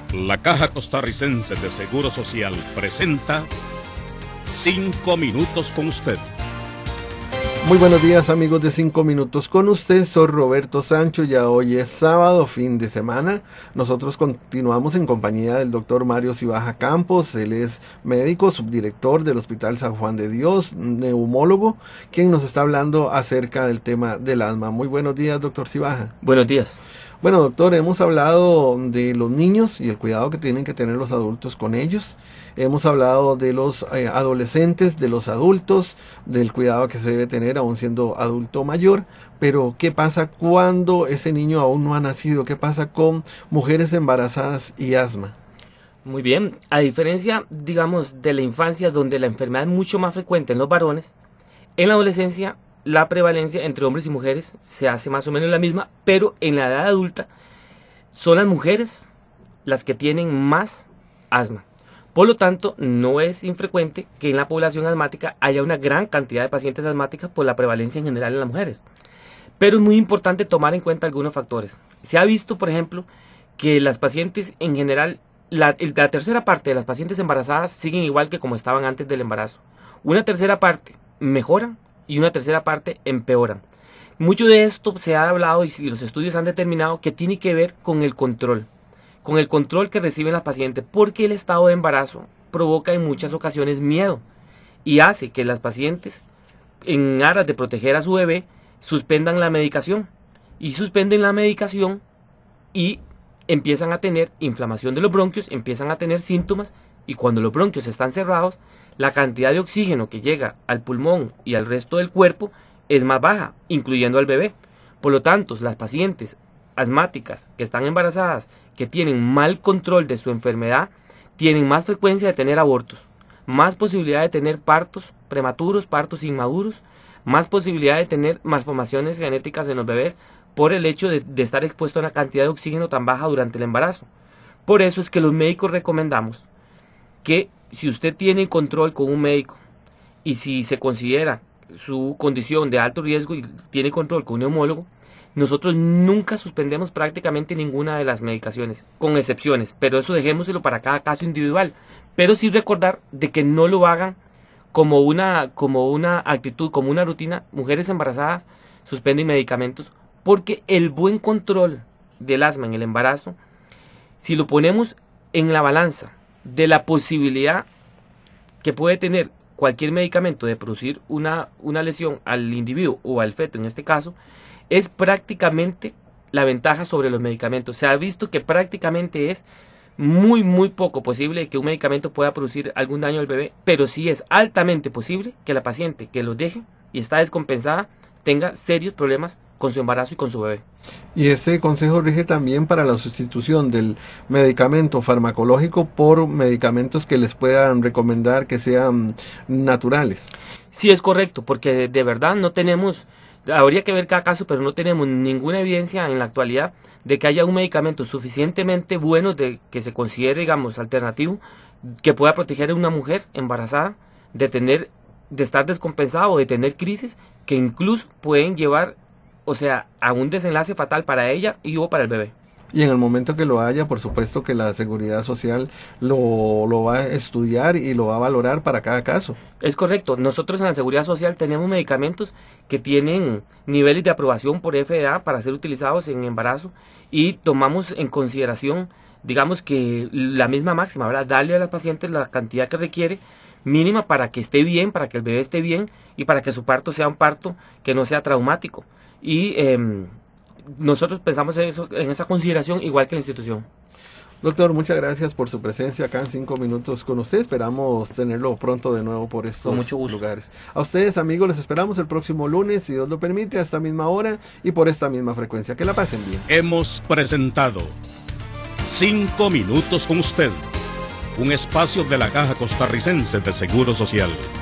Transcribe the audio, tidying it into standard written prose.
La Caja Costarricense de Seguro Social presenta 5 minutos con usted. Muy buenos días, amigos de 5 minutos con usted. Soy Roberto Sancho. Ya hoy es sábado, fin de semana. Nosotros continuamos en compañía del doctor Mario Cibaja Campos. Él es médico, subdirector del Hospital San Juan de Dios, neumólogo, quien nos está hablando acerca del tema del asma. Muy buenos días, doctor Cibaja. Buenos días. Bueno, doctor, hemos hablado de los niños y el cuidado que tienen que tener los adultos con ellos. Hemos hablado de los adolescentes, de los adultos, del cuidado que se debe tener aún siendo adulto mayor. Pero, ¿qué pasa cuando ese niño aún no ha nacido? ¿Qué pasa con mujeres embarazadas y asma? Muy bien. A diferencia, digamos, de la infancia, donde la enfermedad es mucho más frecuente en los varones, en la adolescencia la prevalencia entre hombres y mujeres se hace más o menos la misma, pero en la edad adulta son las mujeres las que tienen más asma. Por lo tanto, no es infrecuente que en la población asmática haya una gran cantidad de pacientes asmáticas por la prevalencia en general en las mujeres. Pero es muy importante tomar en cuenta algunos factores. Se ha visto, por ejemplo, que las pacientes en general, la tercera parte de las pacientes embarazadas siguen igual que como estaban antes del embarazo. Una tercera parte mejoran y una tercera parte empeoran. Mucho de esto se ha hablado y los estudios han determinado que tiene que ver con el control que reciben las pacientes, porque el estado de embarazo provoca en muchas ocasiones miedo y hace que las pacientes, en aras de proteger a su bebé, suspendan la medicación y empiezan a tener inflamación de los bronquios, empiezan a tener síntomas, y cuando los bronquios están cerrados, la cantidad de oxígeno que llega al pulmón y al resto del cuerpo es más baja, incluyendo al bebé. Por lo tanto, las pacientes asmáticas que están embarazadas, que tienen mal control de su enfermedad, tienen más frecuencia de tener abortos, más posibilidad de tener partos prematuros, partos inmaduros, más posibilidad de tener malformaciones genéticas en los bebés por el hecho de estar expuesto a una cantidad de oxígeno tan baja durante el embarazo. Por eso es que los médicos recomendamos que si usted tiene control con un médico y si se considera su condición de alto riesgo y tiene control con un neumólogo, nosotros nunca suspendemos prácticamente ninguna de las medicaciones, con excepciones, pero eso dejémoselo para cada caso individual. Pero sí recordar de que no lo hagan como una actitud, como una rutina. Mujeres embarazadas suspenden medicamentos porque el buen control del asma en el embarazo, si lo ponemos en la balanza de la posibilidad que puede tener cualquier medicamento de producir una lesión al individuo o al feto en este caso, es prácticamente la ventaja sobre los medicamentos. Se ha visto que prácticamente es muy poco posible que un medicamento pueda producir algún daño al bebé, pero sí es altamente posible que la paciente que lo deje y está descompensada tenga serios problemas con su embarazo y con su bebé. Y este consejo rige también para la sustitución del medicamento farmacológico por medicamentos que les puedan recomendar que sean naturales. Sí, es correcto, porque de verdad no tenemos, habría que ver cada caso, pero no tenemos ninguna evidencia en la actualidad de que haya un medicamento suficientemente bueno de que se considere, digamos, alternativo, que pueda proteger a una mujer embarazada de estar descompensada o de tener crisis que incluso pueden llevar, o sea, a un desenlace fatal para ella y o para el bebé. Y en el momento que lo haya, por supuesto que la Seguridad Social lo va a estudiar y lo va a valorar para cada caso. Es correcto. Nosotros en la Seguridad Social tenemos medicamentos que tienen niveles de aprobación por FDA para ser utilizados en embarazo y tomamos en consideración, digamos que la misma máxima, ¿verdad? Darle a las pacientes la cantidad que requiere, mínima, para que esté bien, para que el bebé esté bien y para que su parto sea un parto que no sea traumático. Y nosotros pensamos en esa consideración igual que la institución. Doctor, muchas gracias por su presencia acá en 5 minutos con usted. Esperamos tenerlo pronto de nuevo por estos lugares. A ustedes, amigos, les esperamos el próximo lunes, si Dios lo permite, a esta misma hora y por esta misma frecuencia. Que la pasen bien. Hemos presentado 5 minutos con usted, un espacio de la Caja Costarricense de Seguro Social.